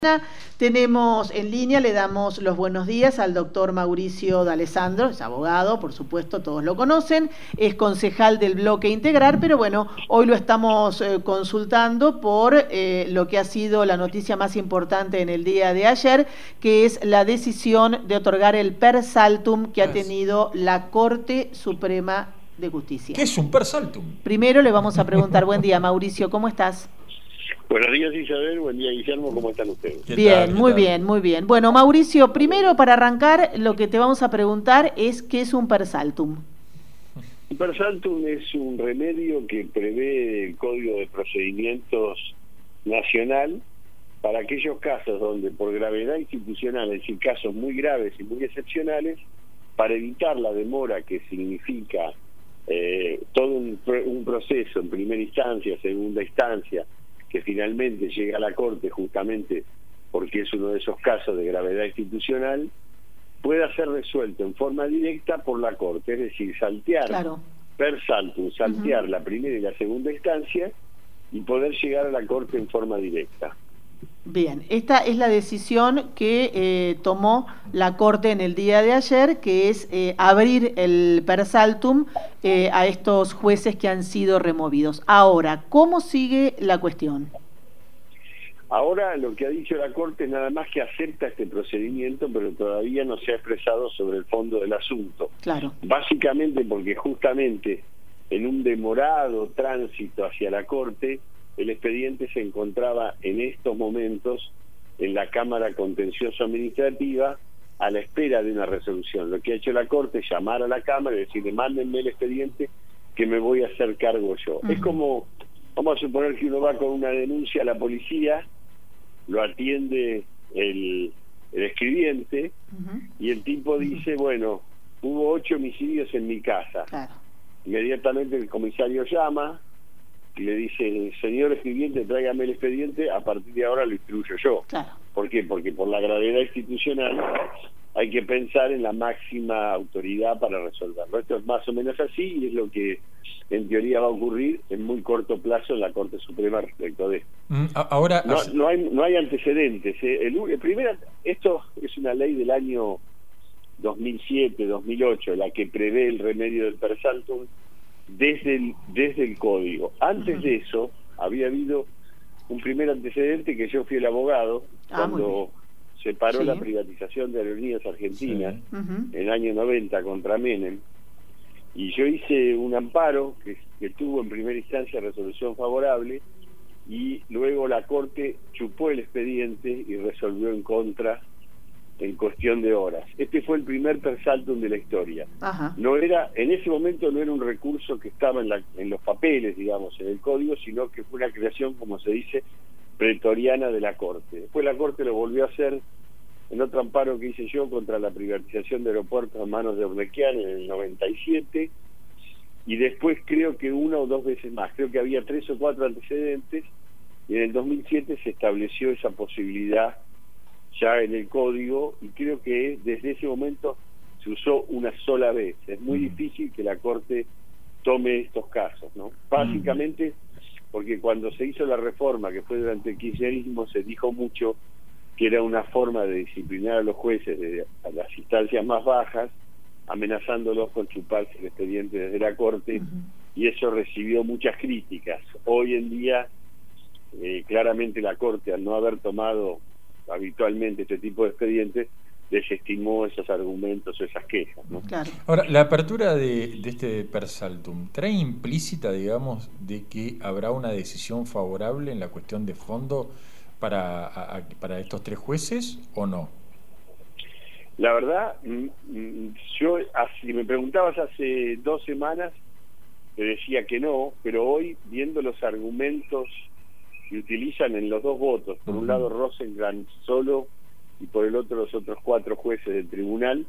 Tenemos en línea, le damos los buenos días al doctor Mauricio D'Alessandro, es abogado, por supuesto, todos lo conocen, es concejal del Bloque Integrar, pero bueno, hoy lo estamos consultando por lo que ha sido la noticia más importante en el día de ayer, que es la decisión de otorgar el per saltum que ha tenido la Corte Suprema de Justicia. ¿Qué es un per saltum? Primero le vamos a preguntar, buen día Mauricio, ¿cómo estás? Buenos días Isabel, buen día Guillermo, ¿cómo están ustedes? Bien, muy bien, muy bien. Bueno, Mauricio, primero para arrancar, lo que te vamos a preguntar es ¿qué es un per saltum? Un per saltum es un remedio que prevé el Código de Procedimientos Nacional para aquellos casos donde por gravedad institucional, es decir, casos muy graves y muy excepcionales, para evitar la demora que significa todo un proceso en primera instancia, segunda instancia, que finalmente llega a la Corte justamente porque es uno de esos casos de gravedad institucional, pueda ser resuelto en forma directa por la Corte, es decir, saltear per saltum, saltear la primera y la segunda instancia y poder llegar a la Corte en forma directa. Bien, esta es la decisión que tomó la Corte en el día de ayer, que es abrir el per saltum a estos jueces que han sido removidos. Ahora, ¿cómo sigue la cuestión? Ahora lo que ha dicho la Corte es nada más que acepta este procedimiento, pero todavía no se ha expresado sobre el fondo del asunto. Claro. Básicamente porque justamente en un demorado tránsito hacia la Corte, el expediente se encontraba en estos momentos en la Cámara Contencioso Administrativa a la espera de una resolución. Lo que ha hecho la Corte es llamar a la Cámara y decirle, mándenme el expediente que me voy a hacer cargo yo. Es como, vamos a suponer que uno va con una denuncia a la policía, lo atiende el escribiente y el tipo dice, bueno, hubo 8 homicidios en mi casa. Claro. Inmediatamente el comisario llama y le dice, señor escribiente, tráigame el expediente, a partir de ahora lo instruyo yo. Claro. ¿Por qué? Porque por la gravedad institucional hay que pensar en la máxima autoridad para resolverlo. Esto es más o menos así y es lo que en teoría va a ocurrir en muy corto plazo en la Corte Suprema respecto de esto. Ahora no hay antecedentes. Esto es una ley del año 2007, 2008, la que prevé el remedio del per saltum desde el Código. Antes de eso había habido un primer antecedente que yo fui el abogado cuando se paró la privatización de Aerolíneas Argentinas en el año 90 contra Menem, y yo hice un amparo que tuvo en primera instancia resolución favorable y luego la Corte chupó el expediente y resolvió en contra en cuestión de horas. Este fue el primer per saltum de la historia. No era, en ese momento no era un recurso que estaba en los papeles, digamos, en el Código, sino que fue una creación, como se dice, pretoriana de la Corte. Después la Corte lo volvió a hacer en otro amparo que hice yo contra la privatización de aeropuertos a manos de Urnequian en el 97, y después creo que una o dos veces más. Creo que había 3 o 4 antecedentes, y en el 2007 se estableció esa posibilidad ya en el Código, y creo que desde ese momento se usó una sola vez. Es muy difícil que la Corte tome estos casos, ¿no? Básicamente porque cuando se hizo la reforma, que fue durante el kirchnerismo, se dijo mucho que era una forma de disciplinar a los jueces a las instancias más bajas, amenazándolos con chuparse el expediente desde la Corte, y eso recibió muchas críticas. Hoy en día, claramente la Corte, al no haber tomado habitualmente este tipo de expedientes, desestimó esos argumentos o esas quejas, ¿no? Claro. Ahora, la apertura de este per saltum trae implícita, digamos, de que habrá una decisión favorable en la cuestión de fondo para estos 3 jueces, ¿o no? La verdad, yo, si me preguntabas hace 2 semanas, te decía que no, pero hoy, viendo los argumentos que utilizan en los 2 votos, por un lado Rosenkrantz solo y por el otro los otros 4 jueces del tribunal,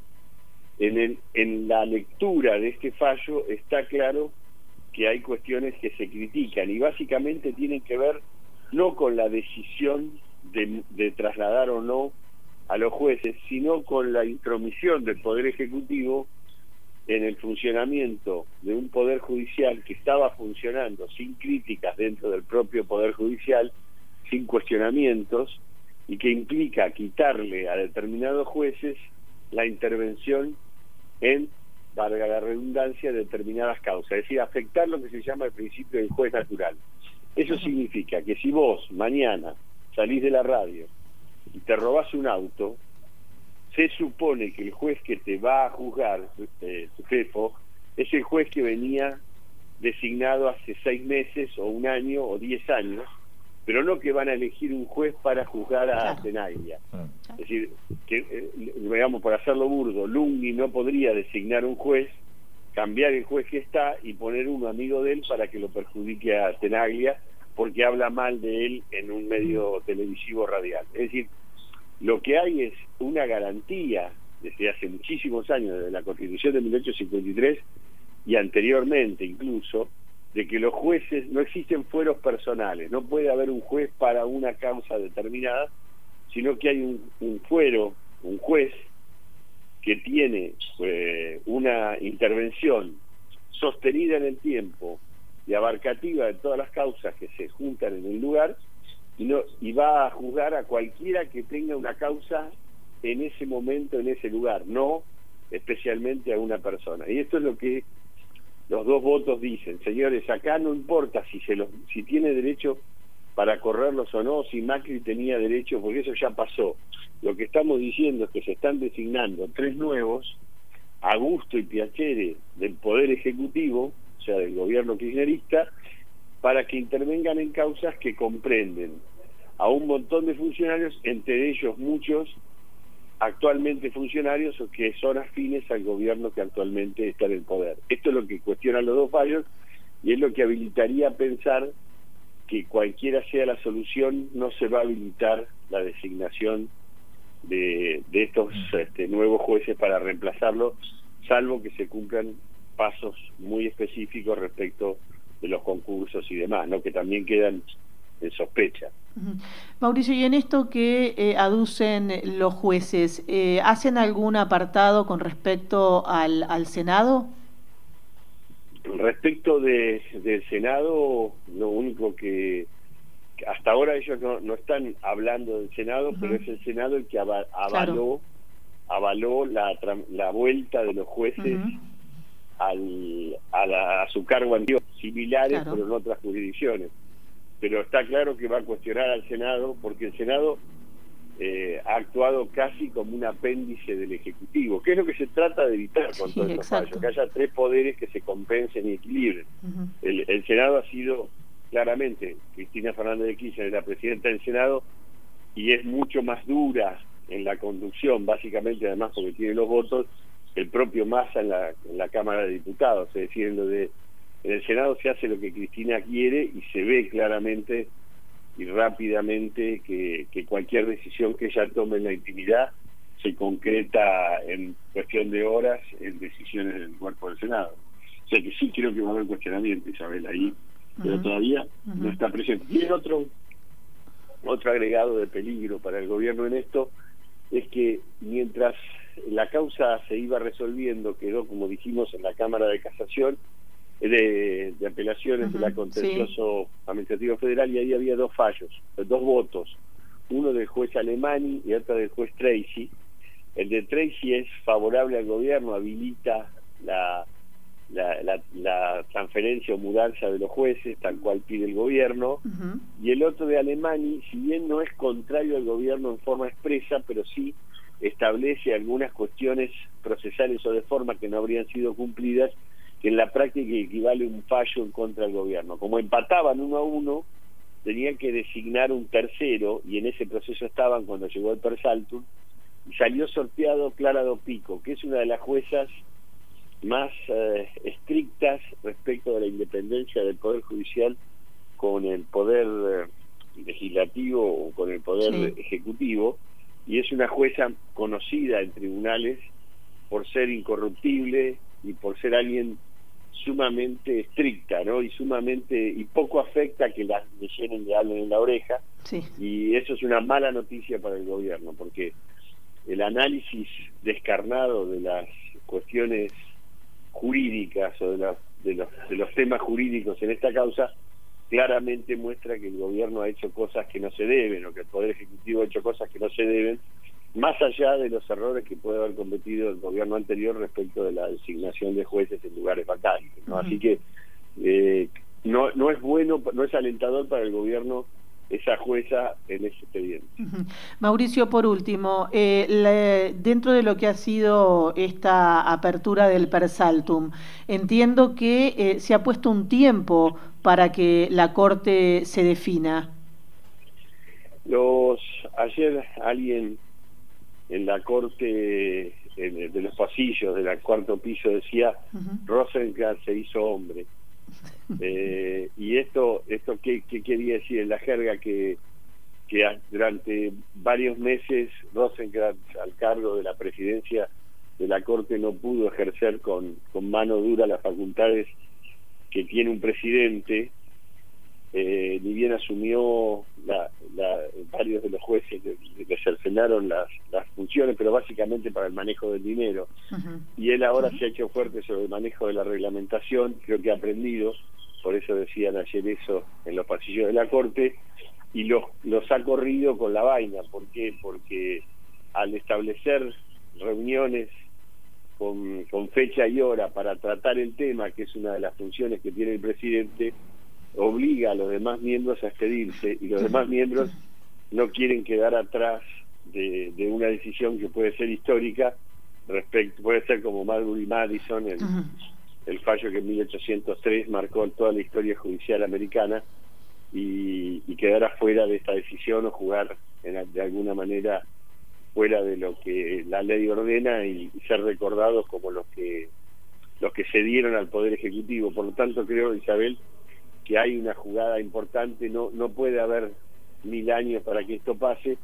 en la lectura de este fallo está claro que hay cuestiones que se critican y básicamente tienen que ver no con la decisión de trasladar o no a los jueces, sino con la intromisión del Poder Ejecutivo en el funcionamiento de un Poder Judicial que estaba funcionando sin críticas dentro del propio Poder Judicial, sin cuestionamientos, y que implica quitarle a determinados jueces la intervención en, valga la redundancia, determinadas causas, es decir, afectar lo que se llama el principio del juez natural. Eso significa que si vos mañana salís de la radio y te robás un auto, se supone que el juez que te va a juzgar, tu jefe, es el juez que venía designado hace 6 meses o 1 año o 10 años, pero no que van a elegir un juez para juzgar a Tenaglia. Es decir, que, digamos, por hacerlo burdo, Lunghi no podría designar un juez, cambiar el juez que está y poner uno amigo de él para que lo perjudique a Tenaglia porque habla mal de él en un medio televisivo radial. Es decir, lo que hay es una garantía desde hace muchísimos años, desde la Constitución de 1853 y anteriormente incluso, de que los jueces, no existen fueros personales, no puede haber un juez para una causa determinada, sino que hay un fuero, un juez que tiene una intervención sostenida en el tiempo y abarcativa de todas las causas que se juntan en el lugar, y va a juzgar a cualquiera que tenga una causa en ese momento, en ese lugar, no especialmente a una persona. Y esto es lo que los 2 votos dicen: señores, acá no importa si tiene derecho para correrlos o no, si Macri tenía derecho, porque eso ya pasó. Lo que estamos diciendo es que se están designando 3 nuevos a gusto y piacere del Poder Ejecutivo, o sea, del gobierno kirchnerista, para que intervengan en causas que comprenden a un montón de funcionarios, entre ellos muchos actualmente funcionarios o que son afines al gobierno que actualmente está en el poder. Esto es lo que cuestionan los 2 fallos y es lo que habilitaría a pensar que cualquiera sea la solución, no se va a habilitar la designación de estos nuevos jueces para reemplazarlo, salvo que se cumplan pasos muy específicos respecto de los concursos y demás, ¿no?, que también quedan en sospecha. Mauricio, y en esto que aducen los jueces, ¿hacen algún apartado con respecto al Senado? Respecto del Senado, lo único que hasta ahora ellos no están hablando del Senado, pero es el Senado el que avaló la vuelta de los jueces a su cargo anterior, similares pero en otras jurisdicciones. Pero está claro que va a cuestionar al Senado, porque el Senado ha actuado casi como un apéndice del Ejecutivo, que es lo que se trata de evitar con todos estos fallos, que haya 3 poderes que se compensen y equilibren. El Senado ha sido claramente, Cristina Fernández de Kirchner es la presidenta del Senado y es mucho más dura en la conducción, básicamente además porque tiene los votos, el propio Massa en la Cámara de Diputados. Es decir, en el Senado se hace lo que Cristina quiere y se ve claramente y rápidamente que cualquier decisión que ella tome en la intimidad se concreta en cuestión de horas en decisiones del cuerpo del Senado. O sea que sí creo que va a haber cuestionamiento, Isabel, ahí, pero todavía no está presente. Y el otro agregado de peligro para el gobierno en esto es que mientras la causa se iba resolviendo, quedó, como dijimos, en la Cámara de Casación, de apelaciones de la Contencioso Administrativo Federal, y ahí había 2 fallos, 2 votos, uno del juez Alemani y otro del juez Tracy. El de Tracy es favorable al gobierno, habilita la transferencia o mudanza de los jueces, tal cual pide el gobierno, y el otro de Alemani, si bien no es contrario al gobierno en forma expresa, pero sí establece algunas cuestiones procesales o de forma que no habrían sido cumplidas, que en la práctica equivale a un fallo en contra del gobierno. Como empataban 1-1, tenían que designar un tercero, y en ese proceso estaban cuando llegó el Persaltum, y salió sorteado Clara Dopico, que es una de las juezas más estrictas respecto de la independencia del Poder Judicial con el Poder Legislativo o con el Poder Ejecutivo, y es una jueza conocida en tribunales por ser incorruptible y por ser alguien sumamente estricta, ¿no? Y poco afecta que le hablen en la oreja, y eso es una mala noticia para el gobierno, porque el análisis descarnado de las cuestiones jurídicas o de los temas jurídicos en esta causa claramente muestra que el gobierno ha hecho cosas que no se deben, o que el Poder Ejecutivo ha hecho cosas que no se deben, más allá de los errores que puede haber cometido el gobierno anterior respecto de la designación de jueces en lugares vacantes, ¿no? Así que no es bueno, no es alentador para el gobierno esa jueza en ese expediente. Mauricio, por último, dentro de lo que ha sido esta apertura del Persaltum, entiendo que se ha puesto un tiempo para que la Corte se defina. Ayer alguien en la Corte, de los pasillos del cuarto piso, decía, Rosenkrantz se hizo hombre. Y esto ¿qué quería decir? En la jerga que durante varios meses Rosenkrantz, al cargo de la presidencia de la Corte, no pudo ejercer con mano dura las facultades que tiene un presidente, ni bien asumió varios de los jueces le cercenaron las funciones, pero básicamente para el manejo del dinero. Y él ahora se ha hecho fuerte sobre el manejo de la reglamentación, creo que ha aprendido, por eso decían ayer eso en los pasillos de la Corte, y los ha corrido con la vaina. ¿Por qué? Porque al establecer reuniones con fecha y hora para tratar el tema, que es una de las funciones que tiene el presidente, obliga a los demás miembros a expedirse, y los demás miembros no quieren quedar atrás de una decisión que puede ser histórica, puede ser como Marbury Madison, el fallo que en 1803 marcó toda la historia judicial americana, y quedar afuera de esta decisión, o jugar de alguna manera fuera de lo que la ley ordena, y ser recordados como los que cedieron al Poder Ejecutivo. Por lo tanto, creo, Isabel, que hay una jugada importante. No puede haber 1000 años para que esto pase,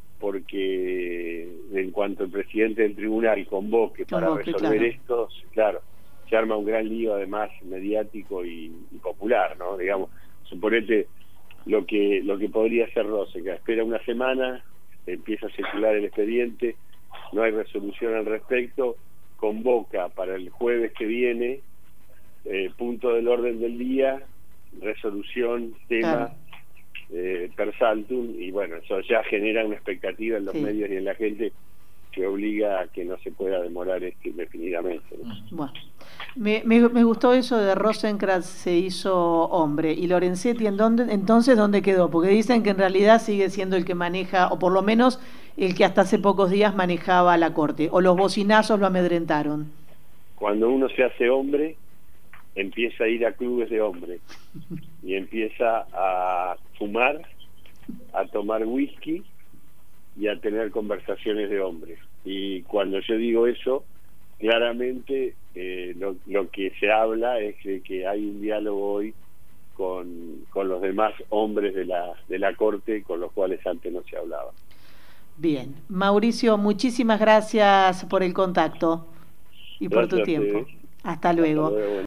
porque en cuanto el presidente del tribunal convoque para resolver esto, claro, se arma un gran lío, además mediático y popular, ¿no? Digamos, suponete lo que podría hacer Rosenkrantz: espera una semana, empieza a circular el expediente, no hay resolución al respecto, convoca para el jueves que viene, punto del orden del día, resolución, tema, Persaltum, y bueno, eso ya genera una expectativa en los medios y en la gente que obliga a que no se pueda demorar esto indefinidamente, ¿no? Bueno, me gustó eso de Rosenkrantz se hizo hombre. ¿Y Lorenzetti entonces dónde quedó? Porque dicen que en realidad sigue siendo el que maneja, o por lo menos el que hasta hace pocos días manejaba la Corte, o los bocinazos lo amedrentaron. Cuando uno se hace hombre, empieza a ir a clubes de hombres y empieza a fumar, a tomar whisky y a tener conversaciones de hombres. Y cuando yo digo eso, claramente lo que se habla es de que hay un diálogo hoy con los demás hombres de la Corte, con los cuales antes no se hablaba. Bien, Mauricio, muchísimas gracias por el contacto y por tu tiempo. Hasta luego.